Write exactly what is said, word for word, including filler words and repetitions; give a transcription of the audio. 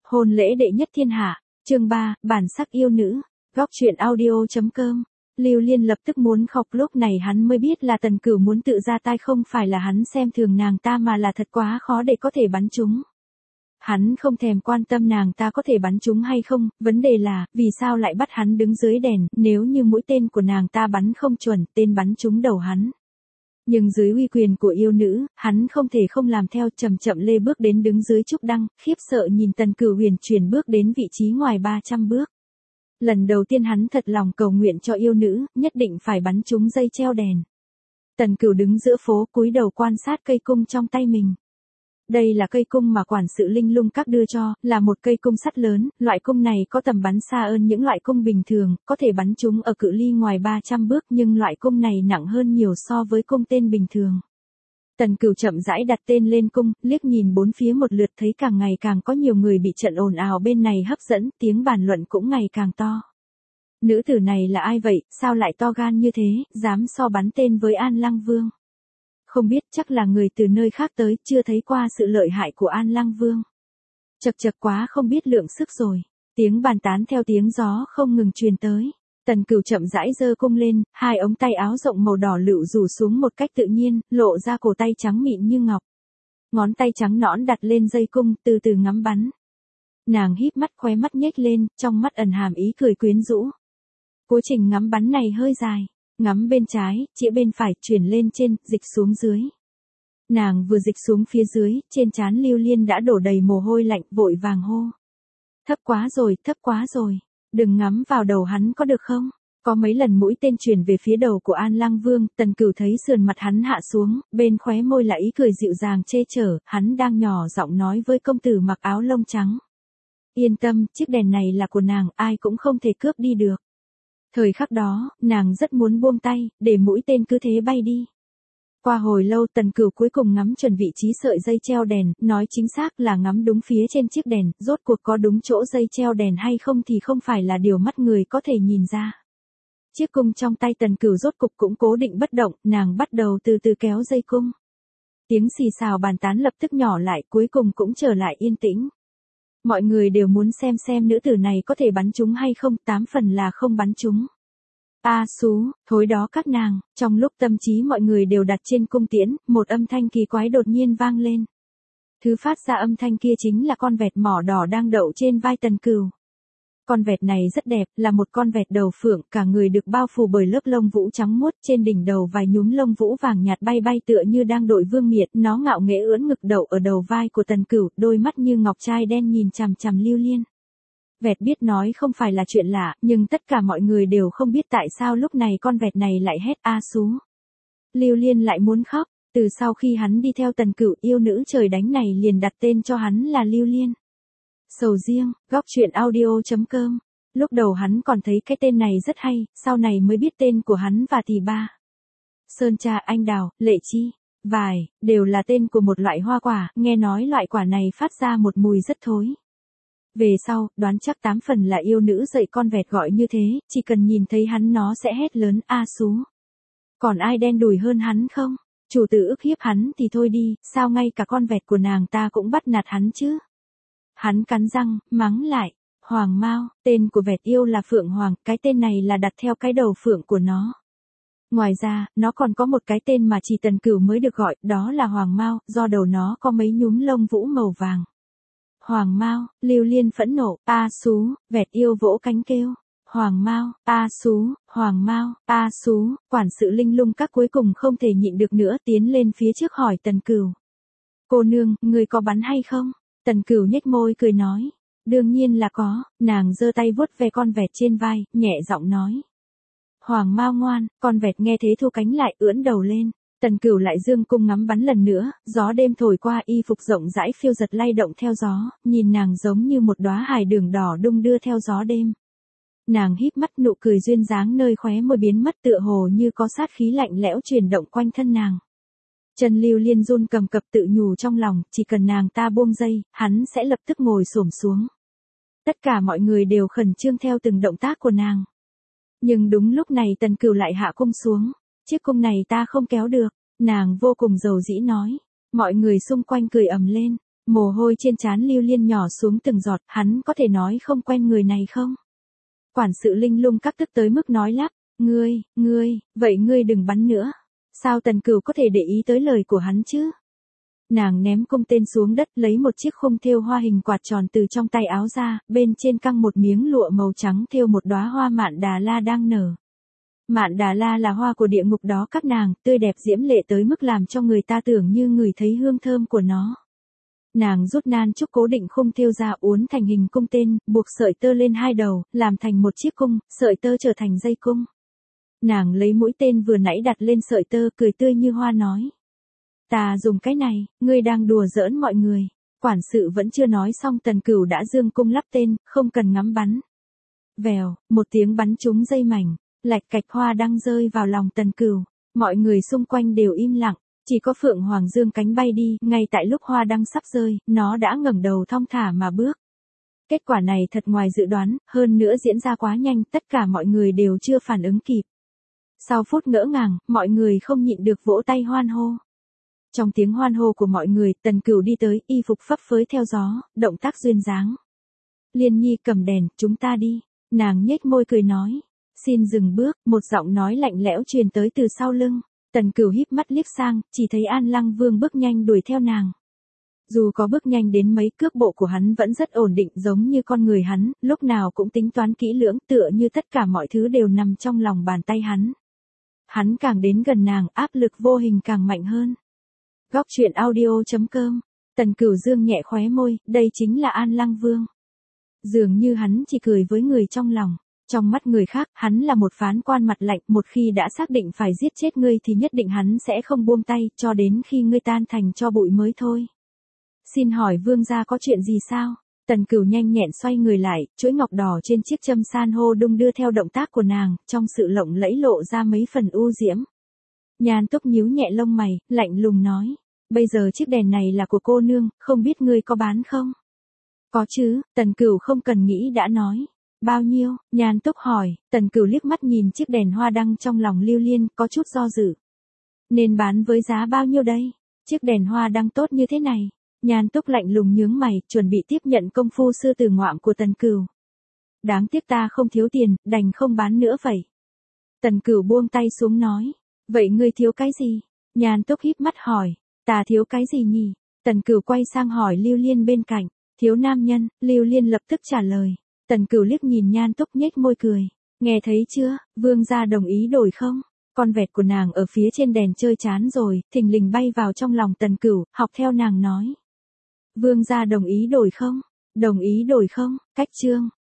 Hôn lễ đệ nhất thiên hạ, chương ba, bản sắc yêu nữ, góc truyện audio.com. Lưu Liên lập tức muốn khóc, lúc này hắn mới biết là Tần Cửu muốn tự ra tay, không phải là hắn xem thường nàng ta mà là thật quá khó để có thể bắn trúng. Hắn không thèm quan tâm nàng ta có thể bắn trúng hay không, vấn đề là, vì sao lại bắt hắn đứng dưới đèn, nếu như mũi tên của nàng ta bắn không chuẩn, tên bắn trúng đầu hắn. Nhưng dưới uy quyền của yêu nữ, hắn không thể không làm theo, chậm chậm lê bước đến đứng dưới trúc đăng, khiếp sợ nhìn Tần Cửu huyền chuyển bước đến vị trí ngoài ba trăm bước. Lần đầu tiên hắn thật lòng cầu nguyện cho yêu nữ, nhất định phải bắn trúng dây treo đèn. Tần Cửu đứng giữa phố cúi đầu quan sát cây cung trong tay mình. Đây là cây cung mà quản sự Linh Lung Các đưa cho, là một cây cung sắt lớn, loại cung này có tầm bắn xa hơn những loại cung bình thường, có thể bắn trúng ở cự ly ngoài ba trăm bước, nhưng loại cung này nặng hơn nhiều so với cung tên bình thường. Tần Cửu chậm rãi đặt tên lên cung, liếc nhìn bốn phía một lượt, thấy càng ngày càng có nhiều người bị trận ồn ào bên này hấp dẫn, tiếng bàn luận cũng ngày càng to. Nữ tử này là ai vậy, sao lại to gan như thế, dám so bắn tên với An Lăng Vương? Không biết, chắc là người từ nơi khác tới, chưa thấy qua sự lợi hại của An Lăng Vương. Chật chật quá không biết lượng sức rồi. Tiếng bàn tán theo tiếng gió không ngừng truyền tới. Tần Cửu chậm rãi giơ cung lên, hai ống tay áo rộng màu đỏ lựu rủ xuống một cách tự nhiên, lộ ra cổ tay trắng mịn như ngọc. Ngón tay trắng nõn đặt lên dây cung, từ từ ngắm bắn. Nàng híp mắt, khóe mắt nhếch lên, trong mắt ẩn hàm ý cười quyến rũ. Quá trình ngắm bắn này hơi dài. Ngắm bên trái, chĩa bên phải, chuyển lên trên, dịch xuống dưới. Nàng vừa dịch xuống phía dưới, trên trán Lưu Liên đã đổ đầy mồ hôi lạnh, vội vàng hô. Thấp quá rồi, thấp quá rồi. Đừng ngắm vào đầu hắn có được không? Có mấy lần mũi tên chuyển về phía đầu của An Lăng Vương, Tần Cửu thấy sườn mặt hắn hạ xuống, bên khóe môi là ý cười dịu dàng che chở, hắn đang nhỏ giọng nói với công tử mặc áo lông trắng. Yên tâm, chiếc đèn này là của nàng, ai cũng không thể cướp đi được. Thời khắc đó, nàng rất muốn buông tay, để mũi tên cứ thế bay đi. Qua hồi lâu Tần Cửu cuối cùng ngắm chuẩn vị trí sợi dây treo đèn, nói chính xác là ngắm đúng phía trên chiếc đèn, rốt cuộc có đúng chỗ dây treo đèn hay không thì không phải là điều mắt người có thể nhìn ra. Chiếc cung trong tay Tần Cửu rốt cục cũng cố định bất động, nàng bắt đầu từ từ kéo dây cung. Tiếng xì xào bàn tán lập tức nhỏ lại, cuối cùng cũng trở lại yên tĩnh. Mọi người đều muốn xem xem nữ tử này có thể bắn trúng hay không, tám phần là không bắn trúng. A xú, thối đó các nàng, trong lúc tâm trí mọi người đều đặt trên cung tiễn, một âm thanh kỳ quái đột nhiên vang lên. Thứ phát ra âm thanh kia chính là con vẹt mỏ đỏ đang đậu trên vai Tần Cửu. Con vẹt này rất đẹp, là một con vẹt đầu phượng, cả người được bao phủ bởi lớp lông vũ trắng muốt, trên đỉnh đầu vài nhúm lông vũ vàng nhạt bay bay tựa như đang đội vương miện, nó ngạo nghễ ưỡn ngực đậu ở đầu vai của Tần Cửu, đôi mắt như ngọc trai đen nhìn chằm chằm Lưu Liên. Vẹt biết nói không phải là chuyện lạ, nhưng tất cả mọi người đều không biết tại sao lúc này con vẹt này lại hét a xú. Lưu Liên lại muốn khóc, từ sau khi hắn đi theo Tần Cửu, yêu nữ trời đánh này liền đặt tên cho hắn là Lưu Liên. Sầu riêng, góc truyện audio.com. Lúc đầu hắn còn thấy cái tên này rất hay, sau này mới biết tên của hắn và tỷ ba. Sơn tra, anh đào, lệ chi, vải, đều là tên của một loại hoa quả, nghe nói loại quả này phát ra một mùi rất thối. Về sau, đoán chắc tám phần là yêu nữ dạy con vẹt gọi như thế, chỉ cần nhìn thấy hắn nó sẽ hét lớn a xú. Còn ai đen đủi hơn hắn không? Chủ tử ức hiếp hắn thì thôi đi, sao ngay cả con vẹt của nàng ta cũng bắt nạt hắn chứ? Hắn cắn răng, mắng lại. Hoàng Mao, tên của vẹt yêu là Phượng Hoàng, cái tên này là đặt theo cái đầu phượng của nó. Ngoài ra, nó còn có một cái tên mà chỉ Tần Cửu mới được gọi, đó là Hoàng Mao, do đầu nó có mấy nhúm lông vũ màu vàng. Hoàng Mao, Lưu Liên phẫn nộ, a xú, vẹt yêu vỗ cánh kêu. Hoàng Mao, a xú, Hoàng Mao, a xú, quản sự Linh Lung Các cuối cùng không thể nhịn được nữa, tiến lên phía trước hỏi Tần Cửu. Cô nương, người có bắn hay không? Tần Cửu nhếch môi cười nói. Đương nhiên là có, nàng giơ tay vuốt ve con vẹt trên vai, nhẹ giọng nói. Hoàng Mao ngoan, con vẹt nghe thế thu cánh lại, ưỡn đầu lên. Tần Cửu lại dương cung ngắm bắn lần nữa, gió đêm thổi qua, y phục rộng rãi phiêu giật lay động theo gió, nhìn nàng giống như một đóa hài đường đỏ đung đưa theo gió đêm. Nàng híp mắt, nụ cười duyên dáng nơi khóe môi biến mất, tựa hồ như có sát khí lạnh lẽo chuyển động quanh thân nàng. Chân Lưu Liên run cầm cập, tự nhủ trong lòng, chỉ cần nàng ta buông dây, hắn sẽ lập tức ngồi xổm xuống. Tất cả mọi người đều khẩn trương theo từng động tác của nàng. Nhưng đúng lúc này Tần Cửu lại hạ cung xuống. Chiếc cung này ta không kéo được, nàng vô cùng giàu dĩ nói. Mọi người xung quanh cười ầm lên. Mồ hôi trên trán Lưu Liên nhỏ xuống từng giọt, hắn có thể nói không quen người này không? Quản sự Linh Lung các tức tới mức nói lắp, ngươi, ngươi, vậy ngươi đừng bắn nữa. Sao Tần Cửu có thể để ý tới lời của hắn chứ? Nàng ném cung tên xuống đất, lấy một chiếc khung thêu hoa hình quạt tròn từ trong tay áo ra, bên trên căng một miếng lụa màu trắng thêu một đóa hoa mạn đà la đang nở. Mạn đà la là hoa của địa ngục đó các nàng, tươi đẹp diễm lệ tới mức làm cho người ta tưởng như ngửi thấy hương thơm của nó. Nàng rút nan trúc cố định khung thêu ra uốn thành hình cung tên, buộc sợi tơ lên hai đầu, làm thành một chiếc cung, sợi tơ trở thành dây cung. Nàng lấy mũi tên vừa nãy đặt lên sợi tơ, cười tươi như hoa nói. Ta dùng cái này, ngươi đang đùa giỡn mọi người. Quản sự vẫn chưa nói xong Tần Cửu đã giương cung lắp tên, không cần ngắm bắn. Vèo, một tiếng bắn trúng dây mảnh, lạch cạch hoa đăng rơi vào lòng Tần Cửu. Mọi người xung quanh đều im lặng, chỉ có Phượng Hoàng dương cánh bay đi, ngay tại lúc hoa đăng sắp rơi, nó đã ngẩng đầu thong thả mà bước. Kết quả này thật ngoài dự đoán, hơn nữa diễn ra quá nhanh, tất cả mọi người đều chưa phản ứng kịp. Sau phút ngỡ ngàng, mọi người không nhịn được vỗ tay hoan hô. Trong tiếng hoan hô của mọi người, Tần Cửu đi tới, y phục phấp phới theo gió, động tác duyên dáng. Liên Nhi cầm đèn, chúng ta đi. Nàng nhếch môi cười nói. Xin dừng bước, một giọng nói lạnh lẽo truyền tới từ sau lưng. Tần Cửu híp mắt liếc sang, chỉ thấy An Lăng Vương bước nhanh đuổi theo nàng. Dù có bước nhanh đến mấy, cước bộ của hắn vẫn rất ổn định giống như con người hắn, lúc nào cũng tính toán kỹ lưỡng, tựa như tất cả mọi thứ đều nằm trong lòng bàn tay hắn. Hắn càng đến gần nàng, áp lực vô hình càng mạnh hơn. Góc truyện audio chấm com. Tần Cửu dương nhẹ khóe môi, đây chính là An Lăng Vương. Dường như hắn chỉ cười với người trong lòng. Trong mắt người khác, hắn là một phán quan mặt lạnh, một khi đã xác định phải giết chết ngươi thì nhất định hắn sẽ không buông tay, cho đến khi ngươi tan thành tro bụi mới thôi. Xin hỏi vương gia có chuyện gì sao? Tần Cửu nhanh nhẹn xoay người lại, chuỗi ngọc đỏ trên chiếc châm san hô đung đưa theo động tác của nàng, trong sự lộng lẫy lộ ra mấy phần u diễm. Nhan Túc nhíu nhẹ lông mày, lạnh lùng nói, bây giờ chiếc đèn này là của cô nương, không biết ngươi có bán không? Có chứ, Tần Cửu không cần nghĩ đã nói. Bao nhiêu? Nhan Túc hỏi. Tần Cửu liếc mắt nhìn chiếc đèn hoa đăng trong lòng Lưu Liên, có chút do dự. Nên bán với giá bao nhiêu đây? Chiếc đèn hoa đăng tốt như thế này. Nhan Túc lạnh lùng nhướng mày, chuẩn bị tiếp nhận công phu sư tử ngoạm của Tần Cửu. Đáng tiếc ta không thiếu tiền, đành không bán nữa vậy. Tần Cửu buông tay xuống nói. Vậy ngươi thiếu cái gì? Nhan Túc híp mắt hỏi. Ta thiếu cái gì nhỉ? Tần Cửu quay sang hỏi Lưu Liên bên cạnh. Thiếu nam nhân, Lưu Liên lập tức trả lời. Tần Cửu liếc nhìn Nhan Túc nhếch môi cười. Nghe thấy chưa, vương gia đồng ý đổi không? Con vẹt của nàng ở phía trên đèn chơi chán rồi, thình lình bay vào trong lòng Tần Cửu, học theo nàng nói. Vương gia đồng ý đổi không? Đồng ý đổi không? Cách chương.